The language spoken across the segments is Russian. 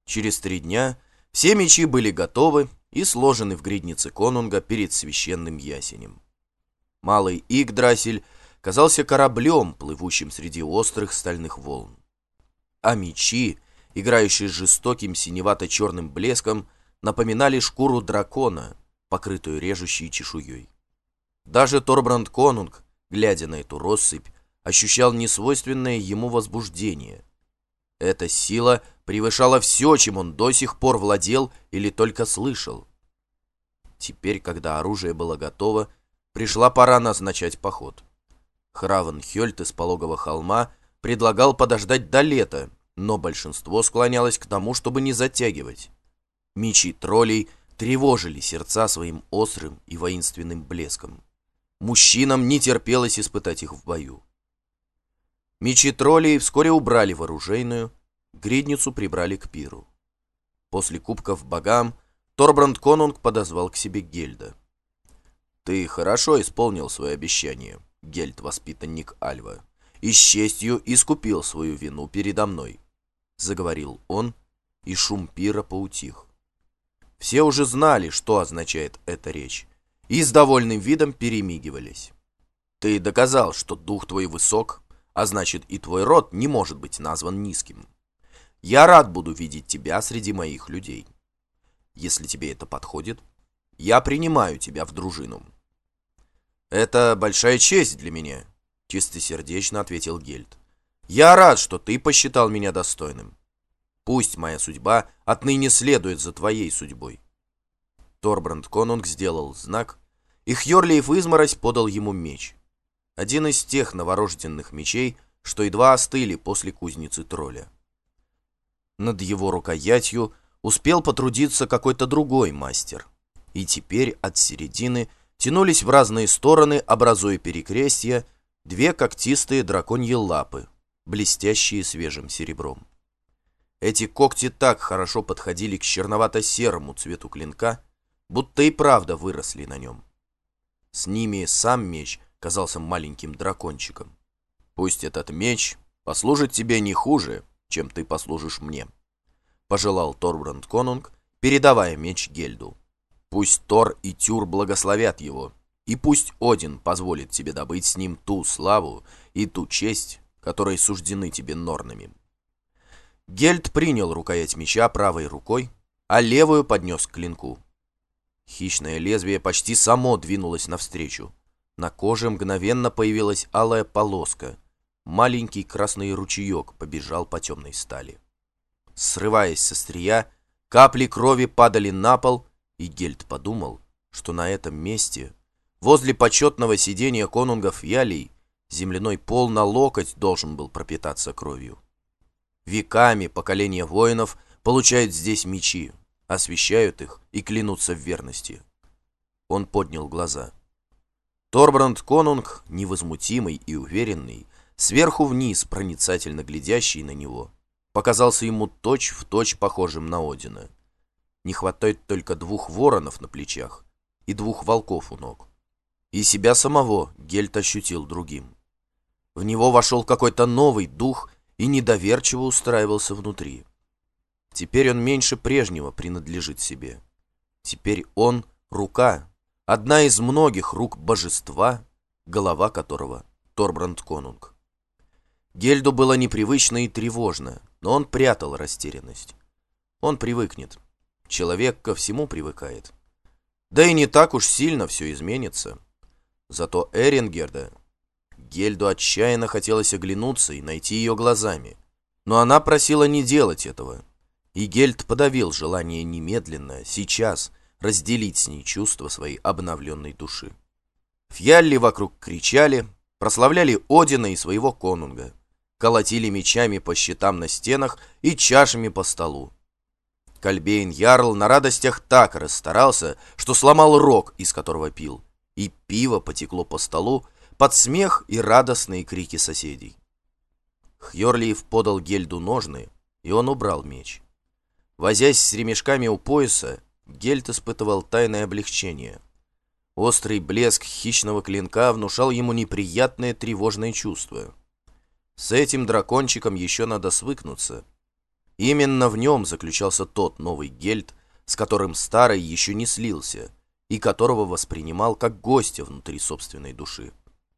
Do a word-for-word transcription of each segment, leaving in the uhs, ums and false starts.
Через три дня все мечи были готовы и сложены в гриднице конунга перед священным ясенем. Малый Игдрасиль казался кораблем, плывущим среди острых стальных волн. А мечи, играющие с жестоким синевато-черным блеском, напоминали шкуру дракона, покрытую режущей чешуей. Даже Торбранд Конунг, глядя на эту россыпь, ощущал несвойственное ему возбуждение. Эта сила превышала все, чем он до сих пор владел или только слышал. Теперь, когда оружие было готово, пришла пора назначать поход. Хравенхёльд из пологого холма предлагал подождать до лета, но большинство склонялось к тому, чтобы не затягивать. Мечи троллей тревожили сердца своим острым и воинственным блеском. Мужчинам не терпелось испытать их в бою. Мечи троллей вскоре убрали в оружейную, гридницу прибрали к пиру. После кубков богам Торбранд Конунг подозвал к себе Гельда. «Ты хорошо исполнил свое обещание, Гельд, воспитанник Альва, и с честью искупил свою вину передо мной», — заговорил он, и шум пира поутих. Все уже знали, что означает эта речь, и с довольным видом перемигивались. «Ты доказал, что дух твой высок, а значит и твой род не может быть назван низким. Я рад буду видеть тебя среди моих людей. Если тебе это подходит, я принимаю тебя в дружину». «Это большая честь для меня», — чистосердечно ответил Гельд. «Я рад, что ты посчитал меня достойным. Пусть моя судьба отныне следует за твоей судьбой». Торбранд Конунг сделал знак, и Хьорлиев изморозь подал ему меч. Один из тех новорожденных мечей, что едва остыли после кузницы тролля. Над его рукоятью успел потрудиться какой-то другой мастер, и теперь от середины тянулись в разные стороны, образуя перекрестья, две когтистые драконьи лапы, блестящие свежим серебром. Эти когти так хорошо подходили к черновато-серому цвету клинка, будто и правда выросли на нем. С ними сам меч казался маленьким дракончиком. «Пусть этот меч послужит тебе не хуже, чем ты послужишь мне», — пожелал Торбранд Конунг, передавая меч Гельду. «Пусть Тор и Тюр благословят его, и пусть Один позволит тебе добыть с ним ту славу и ту честь, которые суждены тебе норнами». Гельд принял рукоять меча правой рукой, а левую поднес к клинку. Хищное лезвие почти само двинулось навстречу. На коже мгновенно появилась алая полоска. Маленький красный ручеек побежал по темной стали. Срываясь со острия, капли крови падали на пол, и Гельд подумал, что на этом месте, возле почетного сидения конунгов Ялий, земляной пол на локоть должен был пропитаться кровью. Веками поколения воинов получают здесь мечи, освящают их и клянутся в верности. Он поднял глаза. Торбранд Конунг, невозмутимый и уверенный, сверху вниз проницательно глядящий на него, показался ему точь-в-точь похожим на Одина. Не хватает только двух воронов на плечах и двух волков у ног. И себя самого Гельд ощутил другим. В него вошел какой-то новый дух и недоверчиво устраивался внутри. Теперь он меньше прежнего принадлежит себе. Теперь он — рука, одна из многих рук божества, голова которого — Торбранд Конунг. Гельду было непривычно и тревожно, но он прятал растерянность. Он привыкнет. Человек ко всему привыкает. Да и не так уж сильно все изменится. Зато Эрингерда... Гельду отчаянно хотелось оглянуться и найти ее глазами. Но она просила не делать этого. И Гельд подавил желание немедленно, сейчас, разделить с ней чувства своей обновленной души. Фьялли вокруг кричали, прославляли Одина и своего конунга, колотили мечами по щитам на стенах и чашами по столу. Кальбейн Ярл на радостях так расстарался, что сломал рог, из которого пил, и пиво потекло по столу под смех и радостные крики соседей. Хьорлиев подал Гельду ножны, и он убрал меч. Возясь с ремешками у пояса, Гельд испытывал тайное облегчение. Острый блеск хищного клинка внушал ему неприятное тревожное чувство. С этим дракончиком еще надо свыкнуться. Именно в нем заключался тот новый Гельд, с которым старый еще не слился, и которого воспринимал как гостя внутри собственной души.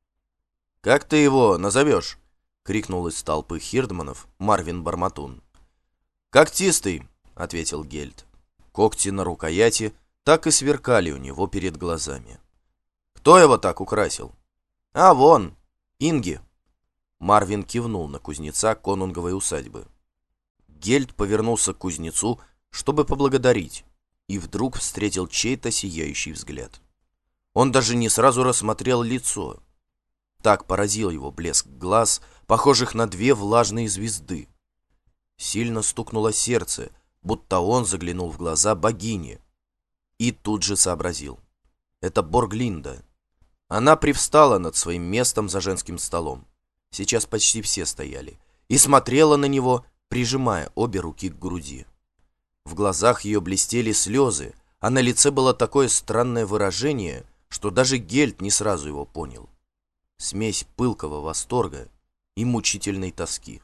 «Как ты его назовешь?» — крикнул из толпы хирдманов Марвин Барматун. «Когтистый», — ответил Гельд. Когти на рукояти так и сверкали у него перед глазами. «Кто его так украсил?» «А, вон, Инги!» Марвин кивнул на кузнеца конунговой усадьбы. Гельд повернулся к кузнецу, чтобы поблагодарить, и вдруг встретил чей-то сияющий взгляд. Он даже не сразу рассмотрел лицо. Так поразил его блеск глаз, похожих на две влажные звезды. Сильно стукнуло сердце, будто он заглянул в глаза богини. И тут же сообразил. Это Борглинда. Она привстала над своим местом за женским столом. Сейчас почти все стояли. И смотрела на него, прижимая обе руки к груди. В глазах ее блестели слезы, а на лице было такое странное выражение, что даже Гельд не сразу его понял. Смесь пылкого восторга и мучительной тоски.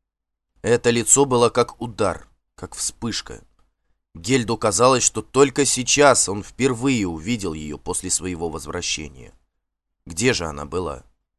Это лицо было как удар, как вспышка. Гельду казалось, что только сейчас он впервые увидел ее после своего возвращения. Где же она была?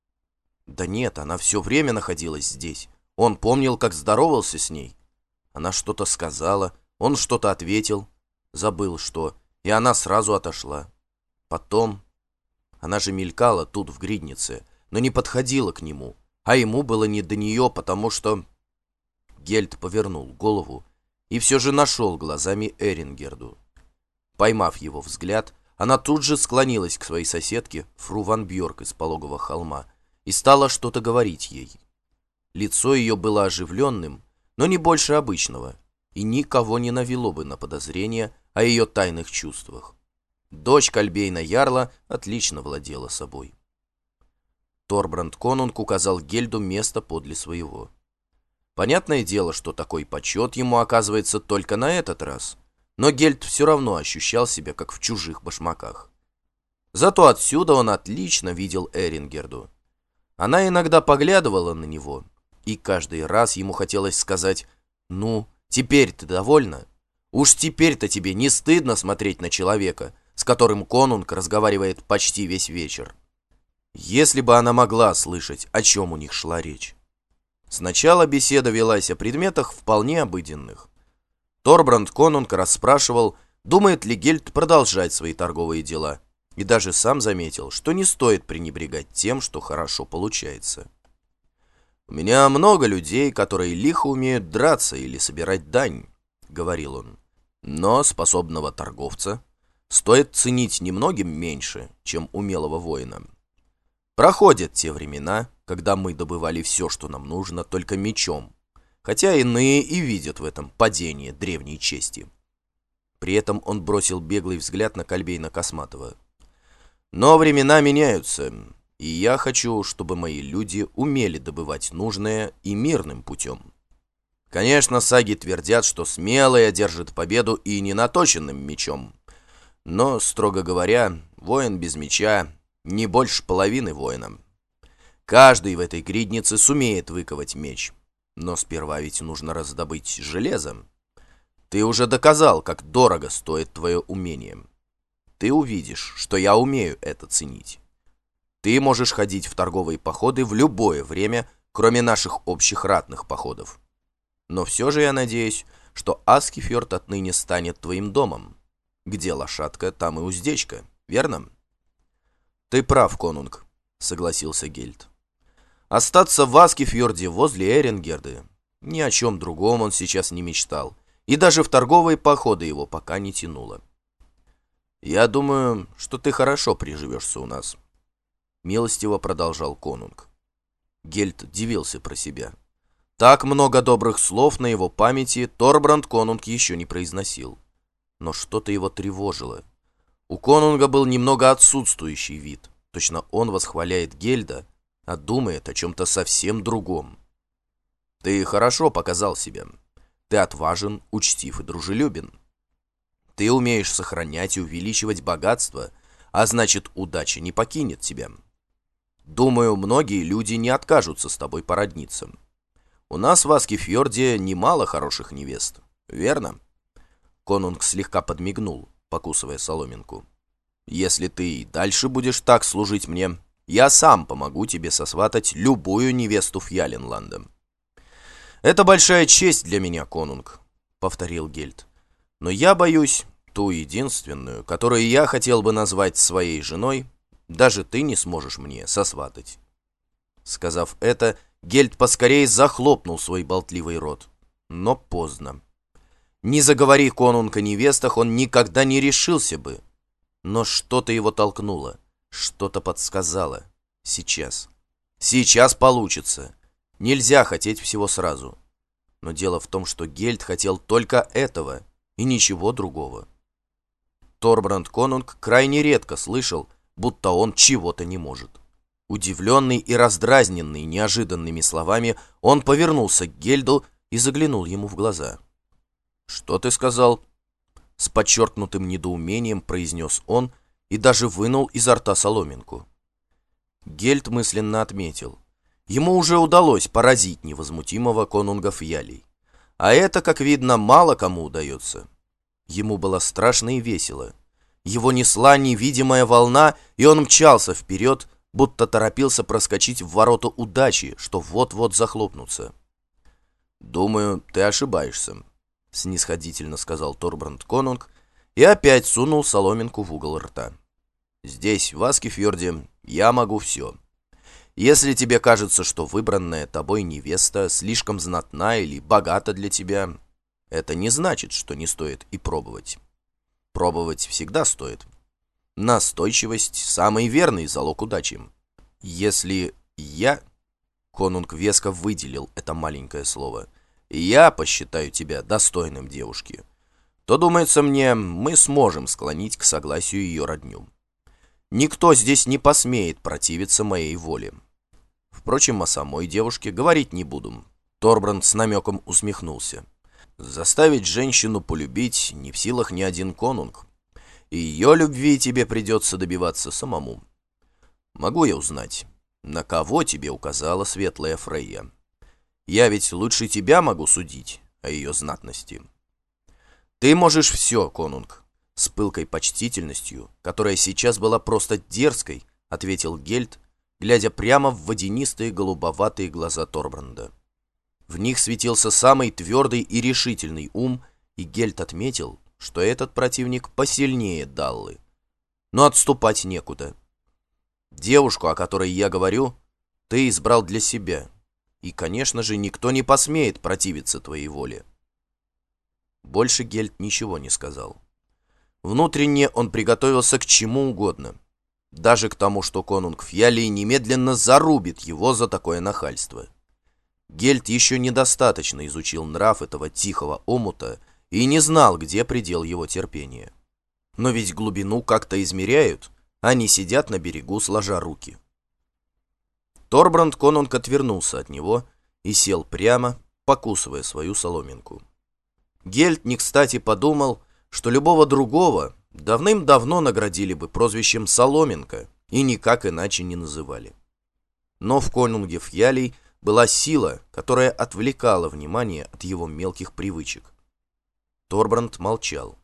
Да нет, она все время находилась здесь. Он помнил, как здоровался с ней. Она что-то сказала, он что-то ответил, забыл что, и она сразу отошла. Потом... Она же мелькала тут, в гриднице, но не подходила к нему, а ему было не до нее, потому что... Гельд повернул голову и все же нашел глазами Эрингерду. Поймав его взгляд, она тут же склонилась к своей соседке, фру Ван Бьорк из Пологого холма, и стала что-то говорить ей. Лицо ее было оживленным, но не больше обычного, и никого не навело бы на подозрение о ее тайных чувствах. Дочь Кальбейна Ярла отлично владела собой. Торбранд Конунг указал Гельду место подле своего. Понятное дело, что такой почет ему оказывается только на этот раз, но Гельд все равно ощущал себя как в чужих башмаках. Зато отсюда он отлично видел Эрингерду. Она иногда поглядывала на него, и каждый раз ему хотелось сказать: «Ну, теперь ты довольна? Уж теперь-то тебе не стыдно смотреть на человека, с которым конунг разговаривает почти весь вечер». Если бы она могла слышать, о чем у них шла речь. Сначала беседа велась о предметах вполне обыденных. Торбранд Конунг расспрашивал, думает ли Гельд продолжать свои торговые дела, и даже сам заметил, что не стоит пренебрегать тем, что хорошо получается. «У меня много людей, которые лихо умеют драться или собирать дань», — говорил он. «Но способного торговца стоит ценить немногим меньше, чем умелого воина. Проходят те времена, когда мы добывали все, что нам нужно, только мечом, хотя иные и видят в этом падение древней чести». При этом он бросил беглый взгляд на Кальбейна Косматова. «Но времена меняются, и я хочу, чтобы мои люди умели добывать нужное и мирным путем. Конечно, саги твердят, что смелый одержит победу и ненаточенным мечом, но, строго говоря, воин без меча не больше половины воина. Каждый в этой гриднице сумеет выковать меч, но сперва ведь нужно раздобыть железо. Ты уже доказал, как дорого стоит твое умение. Ты увидишь, что я умею это ценить. Ты можешь ходить в торговые походы в любое время, кроме наших общих ратных походов. Но все же я надеюсь, что Аскифьорд отныне станет твоим домом. Где лошадка, там и уздечка, верно?» «Ты прав, конунг», — согласился Гельд. Остаться в Аскифьорде возле Эрингерды. Ни о чем другом он сейчас не мечтал, и даже в торговые походы его пока не тянуло. «Я думаю, что ты хорошо приживешься у нас», — милостиво продолжал конунг. Гельд дивился про себя. Так много добрых слов на его памяти Торбранд Конунг еще не произносил. Но что-то его тревожило. У конунга был немного отсутствующий вид. Точно он восхваляет Гельда, а думает о чем-то совсем другом. «Ты хорошо показал себя. Ты отважен, учтив и дружелюбен. Ты умеешь сохранять и увеличивать богатство, а значит, удача не покинет тебя. Думаю, многие люди не откажутся с тобой породниться. У нас в Аскифьорде немало хороших невест, верно?» Конунг слегка подмигнул, покусывая соломинку. «Если ты и дальше будешь так служить мне, я сам помогу тебе сосватать любую невесту Фьяленланда». «Это большая честь для меня, Конунг», — повторил Гельд. «Но я боюсь, ту единственную, которую я хотел бы назвать своей женой, даже ты не сможешь мне сосватать». Сказав это, Гельд поскорее захлопнул свой болтливый рот. Но поздно. Не заговори Конунг о невестах, он никогда не решился бы. Но что-то его толкнуло, что-то подсказало. Сейчас. Сейчас получится. Нельзя хотеть всего сразу. Но дело в том, что Гельд хотел только этого и ничего другого. Торбранд Конунг крайне редко слышал, будто он чего-то не может. Удивленный и раздразненный неожиданными словами, он повернулся к Гельду и заглянул ему в глаза. «Что ты сказал?» С подчеркнутым недоумением произнес он и даже вынул изо рта соломинку. Гельд мысленно отметил. Ему уже удалось поразить невозмутимого конунга Фьялей. А это, как видно, мало кому удается. Ему было страшно и весело. Его несла невидимая волна, и он мчался вперед, будто торопился проскочить в ворота удачи, что вот-вот захлопнутся. «Думаю, ты ошибаешься», — снисходительно сказал Торбранд Конунг и опять сунул соломинку в угол рта. «Здесь, в Аскифьорде, я могу все. Если тебе кажется, что выбранная тобой невеста слишком знатна или богата для тебя, это не значит, что не стоит и пробовать. Пробовать всегда стоит. Настойчивость — самый верный залог удачи. Если я...» Конунг веско выделил это маленькое слово. «Я посчитаю тебя достойным девушки, то, думается мне, мы сможем склонить к согласию ее родню. Никто здесь не посмеет противиться моей воле. Впрочем, о самой девушке говорить не буду». Торбранд с намеком усмехнулся. «Заставить женщину полюбить не в силах ни один конунг. И ее любви тебе придется добиваться самому. Могу я узнать, на кого тебе указала светлая Фрейя? Я ведь лучше тебя могу судить о ее знатности». «Ты можешь все, конунг», — с пылкой почтительностью, которая сейчас была просто дерзкой, ответил Гельд, глядя прямо в водянистые голубоватые глаза Торбранда. В них светился самый твердый и решительный ум, и Гельд отметил, что этот противник посильнее Даллы. Но отступать некуда. Девушку, о которой я говорю, ты избрал для себя, и, конечно же, никто не посмеет противиться твоей воле. Больше Гельд ничего не сказал. Внутренне он приготовился к чему угодно, даже к тому, что конунг Фьялей немедленно зарубит его за такое нахальство. Гельд еще недостаточно изучил нрав этого тихого омута и не знал, где предел его терпения. Но ведь глубину как-то измеряют, они сидят на берегу, сложа руки. Торбранд Конунг отвернулся от него и сел прямо, покусывая свою соломинку. Гельд не кстати подумал, что любого другого давным-давно наградили бы прозвищем «Соломинка» и никак иначе не называли. Но в конунге Фьялей была сила, которая отвлекала внимание от его мелких привычек. Торбранд молчал.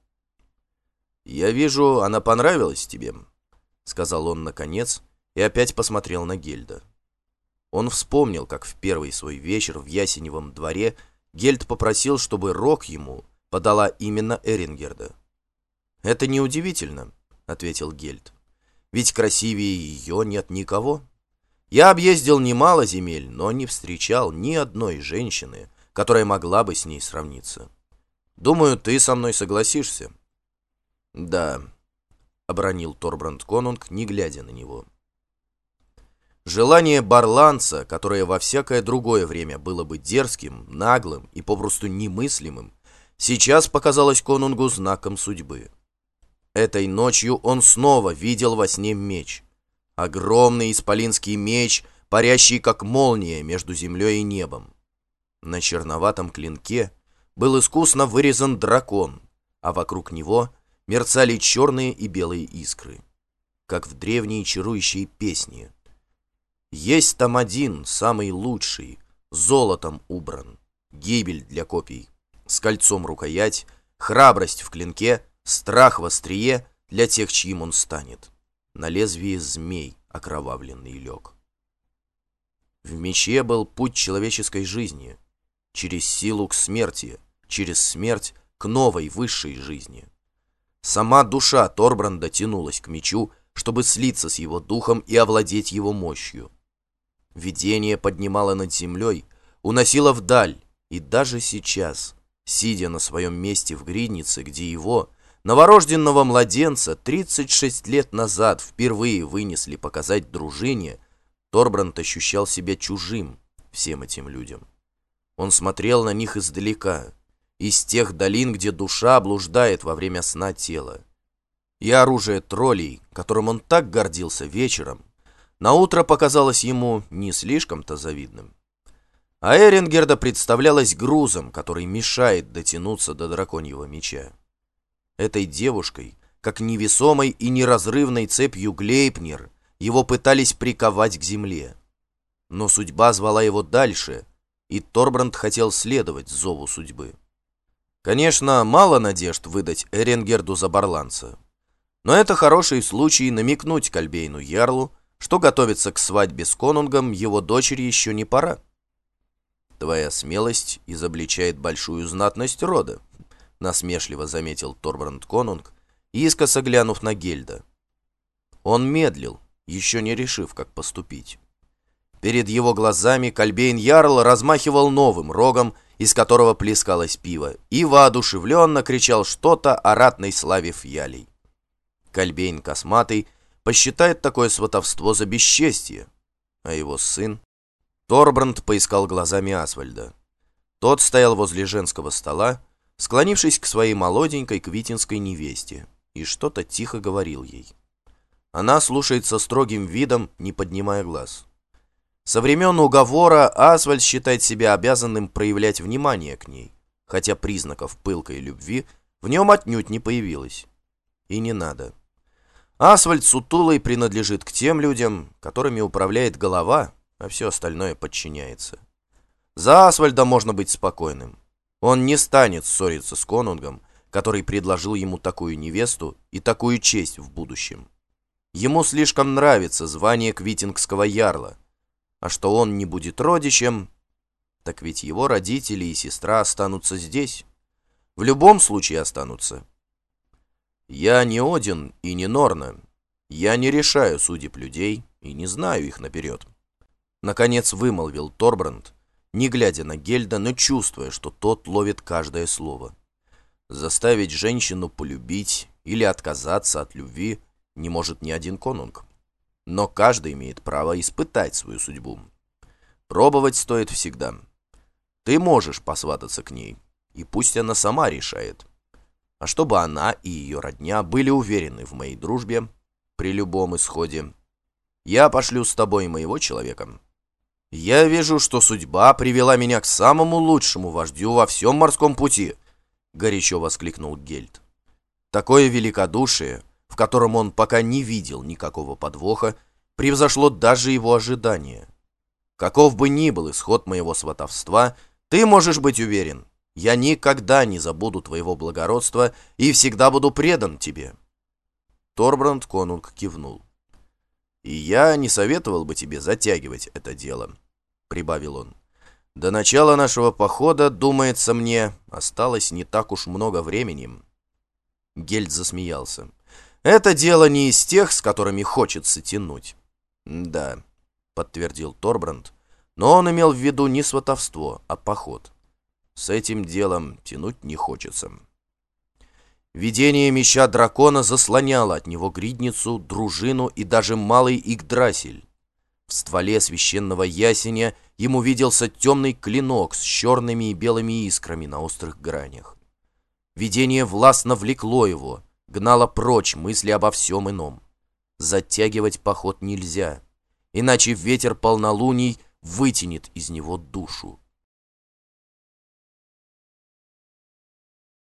«Я вижу, она понравилась тебе», — сказал он наконец и опять посмотрел на Гельда. Он вспомнил, как в первый свой вечер в Ясеневом дворе Гельд попросил, чтобы Рок ему подала именно Эрингерда. «Это неудивительно», — ответил Гельд. «Ведь красивее ее нет никого. Я объездил немало земель, но не встречал ни одной женщины, которая могла бы с ней сравниться. Думаю, ты со мной согласишься». «Да», — обронил Торбранд Конунг, не глядя на него. Желание барланца, которое во всякое другое время было бы дерзким, наглым и попросту немыслимым, сейчас показалось конунгу знаком судьбы. Этой ночью он снова видел во сне меч. Огромный исполинский меч, парящий как молния между землей и небом. На черноватом клинке был искусно вырезан дракон, а вокруг него мерцали черные и белые искры, как в древней чарующей песне. Есть там один, самый лучший, золотом убран, гибель для копий, с кольцом рукоять, храбрость в клинке, страх в острие для тех, чьим он станет. На лезвие змей окровавленный лег. В мече был путь человеческой жизни, через силу к смерти, через смерть к новой, высшей жизни. Сама душа Торбранда тянулась к мечу, чтобы слиться с его духом и овладеть его мощью. Видение поднимало над землей, уносило вдаль, и даже сейчас, сидя на своем месте в гриднице, где его, новорожденного младенца, тридцать шесть лет назад впервые вынесли показать дружине, Торбранд ощущал себя чужим всем этим людям. Он смотрел на них издалека, из тех долин, где душа блуждает во время сна тела. И оружие троллей, которым он так гордился вечером, наутро показалось ему не слишком-то завидным. А Эрингерда представлялась грузом, который мешает дотянуться до драконьего меча. Этой девушкой, как невесомой и неразрывной цепью Глейпнир, его пытались приковать к земле. Но судьба звала его дальше, и Торбранд хотел следовать зову судьбы. Конечно, мало надежд выдать Эрингерду за барланца, но это хороший случай намекнуть Кальбейну Ярлу, что готовиться к свадьбе с конунгом его дочери еще не пора. «Твоя смелость изобличает большую знатность рода», — насмешливо заметил Торбранд конунг, искоса глянув на Гельда. Он медлил, еще не решив, как поступить. Перед его глазами Кальбейн Ярл размахивал новым рогом, из которого плескалось пиво, и воодушевленно кричал что-то о ратной славе фьялей. Кальбейн Косматый посчитает такое сватовство за бесчестье, а его сын... Торбранд поискал глазами Асвальда. Тот стоял возле женского стола, склонившись к своей молоденькой квитинской невесте, и что-то тихо говорил ей. Она слушает со строгим видом, не поднимая глаз. Со времен уговора Асвальд считает себя обязанным проявлять внимание к ней, хотя признаков пылкой любви в нем отнюдь не появилось. И не надо. Асвальд сутулый принадлежит к тем людям, которыми управляет голова, а все остальное подчиняется. За Асвальда можно быть спокойным. Он не станет ссориться с конунгом, который предложил ему такую невесту и такую честь в будущем. Ему слишком нравится звание квитингского ярла, а что он не будет родичем, так ведь его родители и сестра останутся здесь. В любом случае останутся. Я не Один и не Норна. Я не решаю судеб людей и не знаю их наперед. Наконец вымолвил Торбранд, не глядя на Гельда, но чувствуя, что тот ловит каждое слово. Заставить женщину полюбить или отказаться от любви не может ни один конунг. Но каждый имеет право испытать свою судьбу. Пробовать стоит всегда. Ты можешь посвататься к ней, и пусть она сама решает. А чтобы она и ее родня были уверены в моей дружбе при любом исходе, я пошлю с тобой моего человека. Я вижу, что судьба привела меня к самому лучшему вождю во всем морском пути, горячо воскликнул Гельд. Такое великодушие, в котором он пока не видел никакого подвоха, превзошло даже его ожидания. Каков бы ни был исход моего сватовства, ты можешь быть уверен, я никогда не забуду твоего благородства и всегда буду предан тебе. Торбранд конунг кивнул. И я не советовал бы тебе затягивать это дело, прибавил он. До начала нашего похода, думается мне, осталось не так уж много времени. Гельд засмеялся. Это дело не из тех, с которыми хочется тянуть. Да, подтвердил Торбранд, но он имел в виду не сватовство, а поход. С этим делом тянуть не хочется. Видение меча дракона заслоняло от него гридницу, дружину и даже малый Игдрасиль. В стволе священного ясеня ему виделся темный клинок с черными и белыми искрами на острых гранях. Видение властно влекло его, гнало прочь мысли обо всем ином. Затягивать поход нельзя, иначе ветер полнолуний вытянет из него душу.